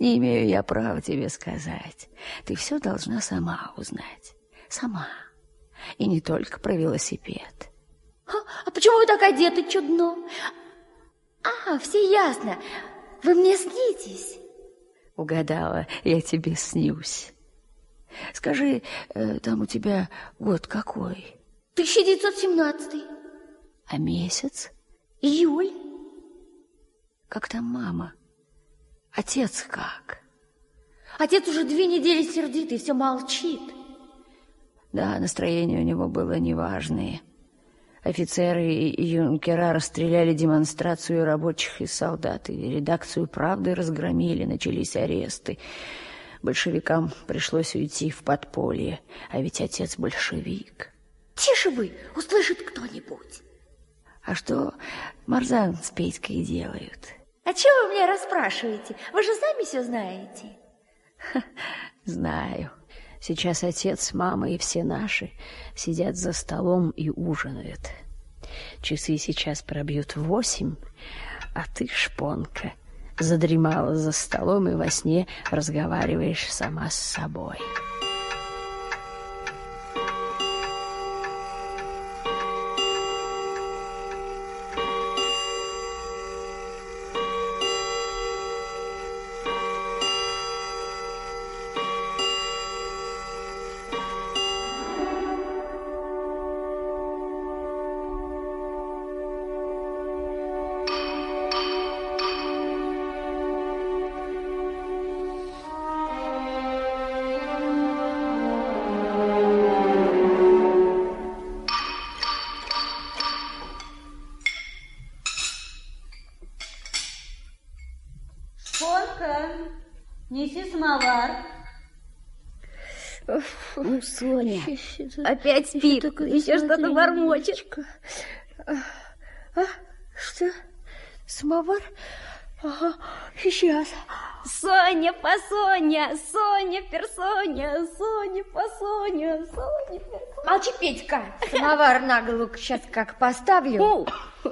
Не имею я права тебе сказать. Ты все должна сама узнать. Сама. И не только про велосипед. А почему вы так одеты чудно? Все ясно. Вы мне снитесь. Угадала, я тебе снюсь. Скажи, там у тебя год какой? 1917. А месяц? Июль. Как там мама? Отец как? Отец уже 2 недели сердитый, все молчит. Да, настроение у него было неважное. Офицеры и юнкера расстреляли демонстрацию рабочих и солдат, и редакцию «Правды» разгромили, начались аресты. Большевикам пришлось уйти в подполье, а ведь отец большевик. Тише вы, услышит кто-нибудь. А что Марзан с Петькой делают? А чего вы меня расспрашиваете? Вы же сами все знаете. Знаю. Сейчас отец, мама и все наши сидят за столом и ужинают. Часы сейчас пробьют 8, а ты, шпонка, задремала за столом и во сне разговариваешь сама с собой. Неси самовар. Соня опять спит, еще что-то бормочет. Что? Самовар? Ага, сейчас. Соня, посоня, Соня, персоня, Соня, посоня, Соня, персоня. Молчи, Петька, самовар на голову сейчас как поставлю.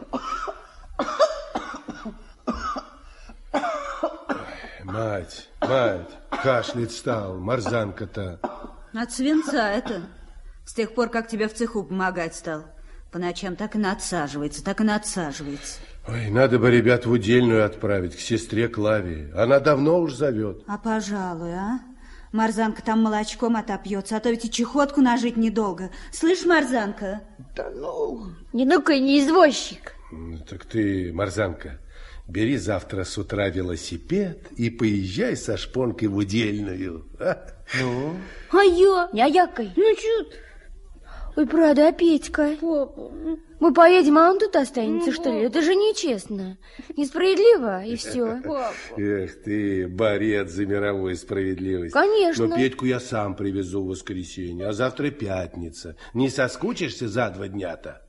Мать, кашлять стал, Марзанка-то. От свинца это. С тех пор, как тебе в цеху помогать стал. По ночам так и надсаживается, так и надсаживается. Ой, надо бы ребят в удельную отправить, к сестре Клавии. Она давно уж зовет. А пожалуй, а? Марзанка там молочком отопьется, а то ведь и чехотку нажить недолго. Слышь, Марзанка? Да ну... Не ну-ка, не извозчик. Так ты, Марзанка, бери завтра с утра велосипед и поезжай со шпонкой в удельную. Ну? А я? Не аякой. Ну, чё? Ой, правда, а Петька? Папа. Мы поедем, а он тут останется, что ли? Это же нечестно. Несправедливо, и все. Эх ты, борец за мировую справедливость. Конечно. Но Петьку я сам привезу в воскресенье, а завтра пятница. Не соскучишься за 2 дня-то?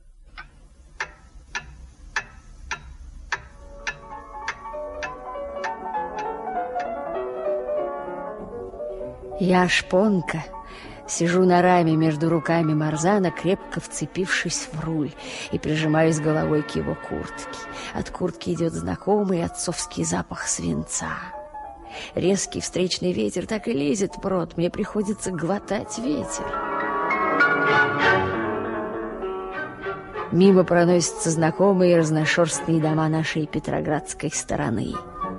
Я, шпонка, сижу на раме между руками Марзана, крепко вцепившись в руль, и прижимаюсь головой к его куртке. От куртки идет знакомый отцовский запах свинца. Резкий встречный ветер так и лезет в рот, мне приходится глотать ветер. Мимо проносятся знакомые разношерстные дома нашей петроградской стороны.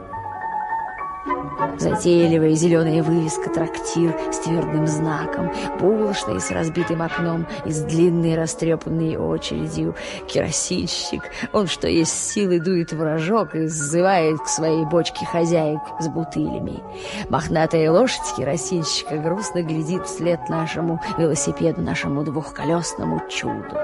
Затейливая зеленая вывеска «Трактир» с твердым знаком, булочная с разбитым окном и с длинной растрепанной очередью, керосинщик. Он, что есть силы, дует в рожок и сзывает к своей бочке хозяек с бутылями. Мохнатая лошадь керосинщика грустно глядит вслед нашему велосипеду, нашему двухколесному чуду.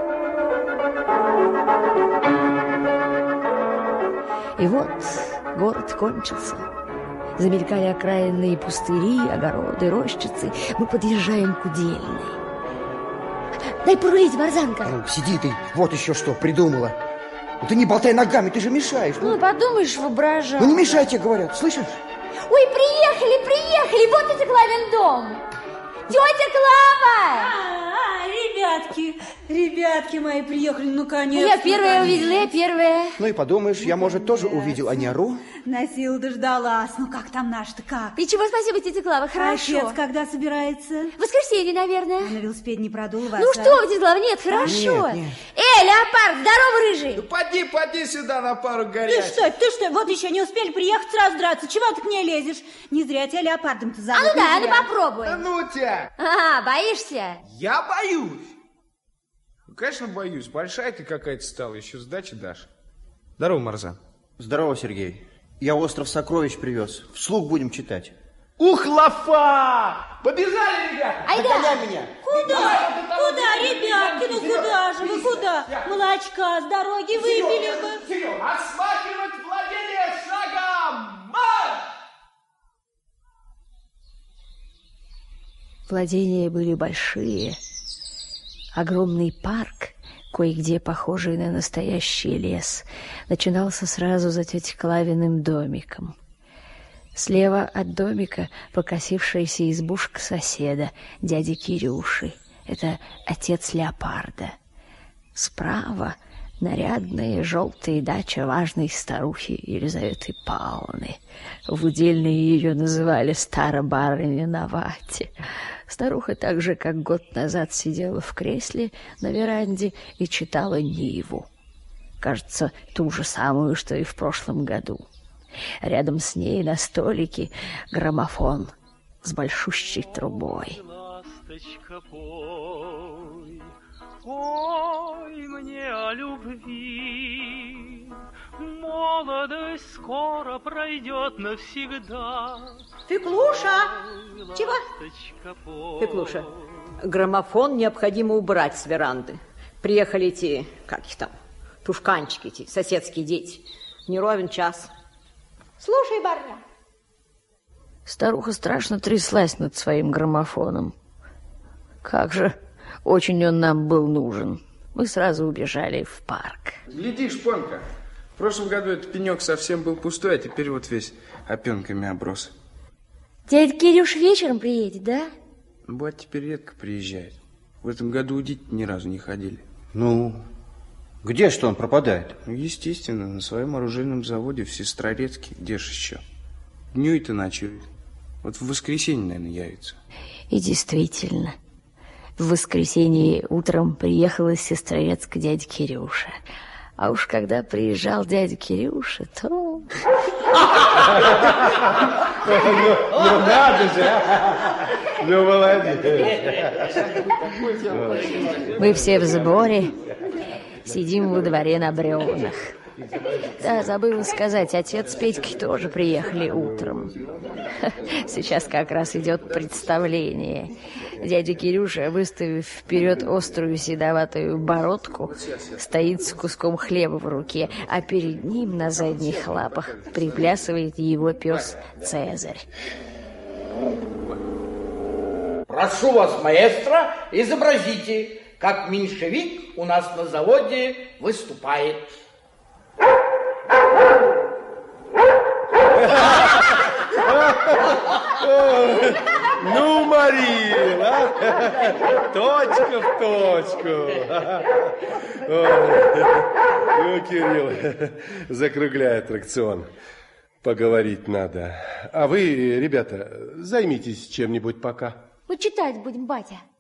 И вот город кончился. Замелькали окраинные пустыри, огороды, рощицы. Мы подъезжаем к удельной. Дай порулить, Марзанка. Ну, сиди ты, вот еще что придумала. Ну, ты не болтай ногами, ты же мешаешь. Ну, подумаешь, воображай. Ну, не мешайте, говорят, слышишь? Ой, приехали, вот это Клавин дом. Тетя Клава! Ребятки мои приехали, ну, конечно. Я первая увидела, я первая. Ну и подумаешь, я, может, тоже увидел, а не ору. Носила, дождалась. Ну, как там наш-то, как? Ничего, спасибо, тетя Клава, хорошо. Отец когда собирается? В воскресенье, наверное. На велосипед не продул вас, Ну что вы, тетя Клава, нет, хорошо. Нет. Эй, леопард, здорово, рыжий. Ну, поди сюда на пару горячих. Ты что, вот еще не успели приехать, сразу драться. Чего ты к ней лезешь? Не зря тебя леопардом-то зовут. А ну да, не ну зря. попробуй. Да ну тебя! Ага, боишься? Я боюсь. Ну, конечно, боюсь. Большая ты какая-то стала, еще сдачи дашь. Здорово, Марзан. Здорово, Сергей. Я «Остров сокровищ» привез. Вслух будем читать. Ух, лафа! Побежали, ребята! Айда! меня. Куда, ребятки, ну куда же вы, куда? Молочка с дороги выпили бы. Серега, осматривать владение шагом! Марш! Владения были большие. Огромный парк, кое-где похожий на настоящий лес, начинался сразу за тетей Клавиным домиком. Слева от домика покосившаяся избушка соседа, дяди Кирюши. Это отец леопарда. Справа нарядная желтая дача важной старухи Елизаветы Павловны. В удельной ее называли «старобарыня на вате». Старуха так же, как год назад, сидела в кресле на веранде и читала Ниву. Кажется, ту же самую, что и в прошлом году. Рядом с ней на столике граммофон с большущей трубой. Ласточка, пой, пой мне о любви. Молодость скоро пройдет навсегда. Феклуша! Чего? Феклуша, граммофон необходимо убрать с веранды. Приехали эти, как их там, тушканчики, эти соседские дети. Не ровен час. Слушай, барня. Старуха страшно тряслась над своим граммофоном. Как же очень он нам был нужен. Мы сразу убежали в парк. Гляди, шпонка. В прошлом году этот пенек совсем был пустой, а теперь вот весь опенками оброс. Дядя Кирюш вечером приедет, да? Бать теперь редко приезжает. В этом году удить ни разу не ходили. Ну, где что он пропадает? Ну, естественно, на своем оружейном заводе в Сестрорецке. Где ж еще? Днюй-то ночует. Вот в воскресенье, наверное, явится. И действительно, в воскресенье утром приехал из Сестрорецка дядя Кирюша. А уж когда приезжал дядя Кирюша, то... Ну надо же! Ну, молодец! Мы все в сборе, сидим во дворе на бревнах. Да, забыла сказать, отец с Петькой тоже приехали утром. Сейчас как раз идет представление. Дядя Кирюша, выставив вперед острую седоватую бородку, стоит с куском хлеба в руке, а перед ним на задних лапах приплясывает его пес Цезарь. Прошу вас, маэстро, изобразите, как меньшевик у нас на заводе выступает. Ну, Марин, а? Точка в точку. Ну, Кирилл, закругляй аттракцион. Поговорить надо. А вы, ребята, займитесь чем-нибудь пока. Мы читать будем, батя.